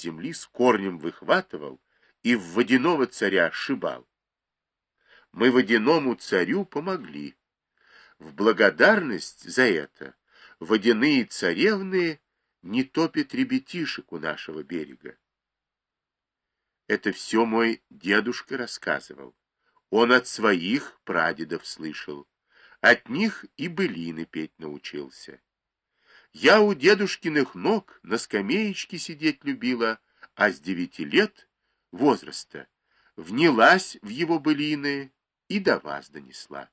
земли с корнем выхватывал и в водяного царя шибал. Мы водяному царю помогли. В благодарность за это водяные царевны не топят ребятишек у нашего берега. Это все мой дедушка рассказывал. Он от своих прадедов слышал. От них и былины петь научился. Я у дедушкиных ног на скамеечке сидеть любила, а с 9 лет возраста внялась в его былины и до вас донесла.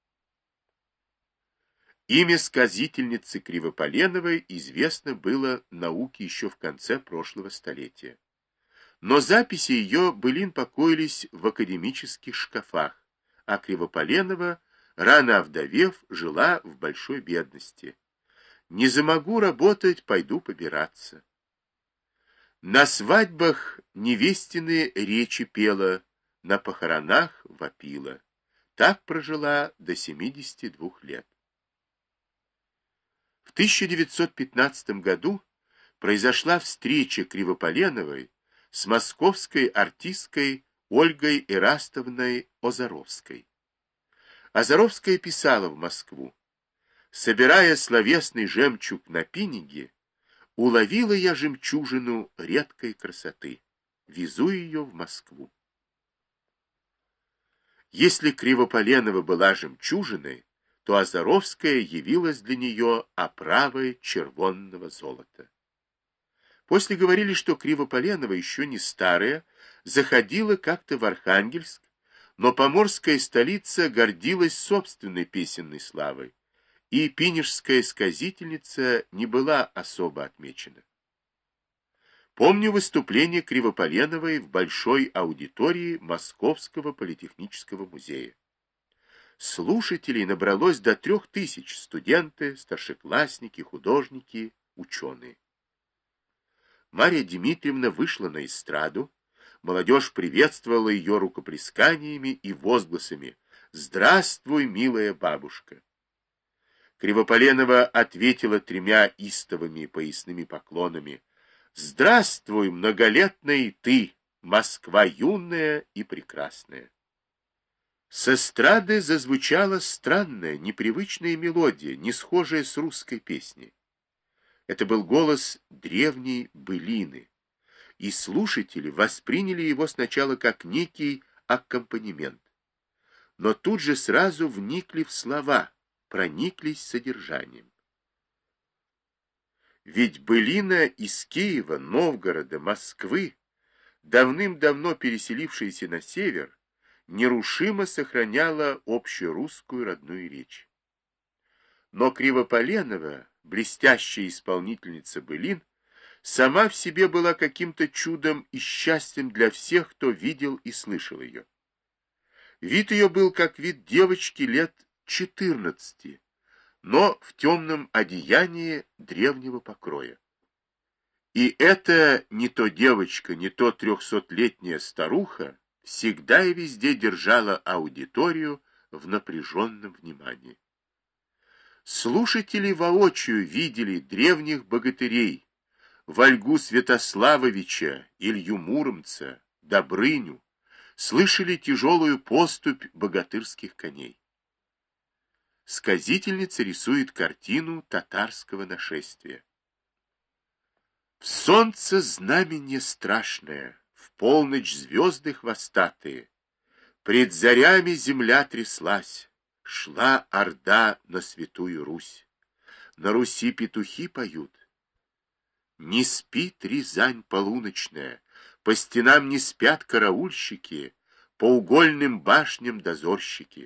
Имя сказительницы Кривополеновой известно было науке еще в конце прошлого столетия. Но записи ее былин покоились в академических шкафах, а Кривополенова, рано овдовев, жила в большой бедности. Не замогу работать, пойду побираться. На свадьбах невестины речи пела, на похоронах вопила. Так прожила до 72 лет. В 1915 году произошла встреча Кривополеновой с московской артисткой Ольгой Эрастовной Озаровской. Озаровская писала в Москву: «Собирая словесный жемчуг на пиниге, уловила я жемчужину редкой красоты. Везу ее в Москву». Если Кривополенова была жемчужиной, то Озаровская явилась для нее оправой червонного золота. После говорили, что Кривополенова, еще не старая, заходила как-то в Архангельск, но поморская столица гордилась собственной песенной славой, и пинежская сказительница не была особо отмечена. Помню выступление Кривополеновой в большой аудитории Московского политехнического музея. Слушателей набралось до 3000: студенты, старшеклассники, художники, ученые. Марья Дмитриевна вышла на эстраду, молодежь приветствовала ее рукоплесканиями и возгласами: «Здравствуй, милая бабушка!». Кривополенова ответила 3 истовыми поясными поклонами: «Здравствуй, многолетная ты, Москва юная и прекрасная!». С эстрады зазвучала странная, непривычная мелодия, не схожая с русской песней. Это был голос древней былины, и слушатели восприняли его сначала как некий аккомпанемент, но тут же сразу вникли в слова, прониклись содержанием. Ведь былина из Киева, Новгорода, Москвы, давным-давно переселившаяся на север, нерушимо сохраняла общерусскую родную речь. Но Кривополенова, блестящая исполнительница былин, сама в себе была каким-то чудом и счастьем для всех, кто видел и слышал ее. Вид ее был как вид девочки лет 14, но в темном одеянии древнего покроя. И эта не то девочка, не то 300-летняя старуха всегда и везде держала аудиторию в напряженном внимании. Слушатели воочию видели древних богатырей: Вольгу Святославовича, Илью Муромца, Добрыню, слышали тяжелую поступь богатырских коней. Сказительница рисует картину татарского нашествия. В солнце знамение страшное, в полночь звезды хвостатые, пред зарями земля тряслась, шла орда на святую Русь. На Руси петухи поют. Не спит Рязань полуночная, по стенам не спят караульщики, по угольным башням дозорщики.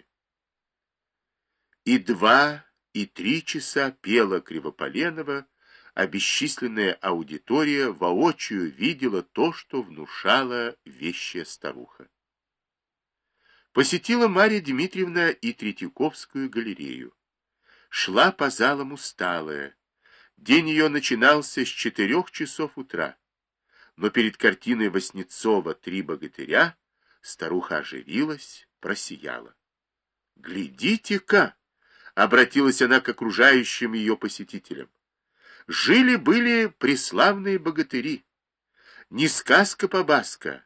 И 2, и 3 часа пела Кривополенова, а бесчисленная аудитория воочию видела то, что внушала вещая старуха. Посетила Марья Дмитриевна и Третьяковскую галерею. Шла по залам усталая. День ее начинался с 4 часов утра. Но перед картиной Васнецова «Три богатыря» старуха оживилась, просияла. «Глядите-ка!» — обратилась она к окружающим ее посетителям. «Жили-были преславные богатыри. не сказка-побаска,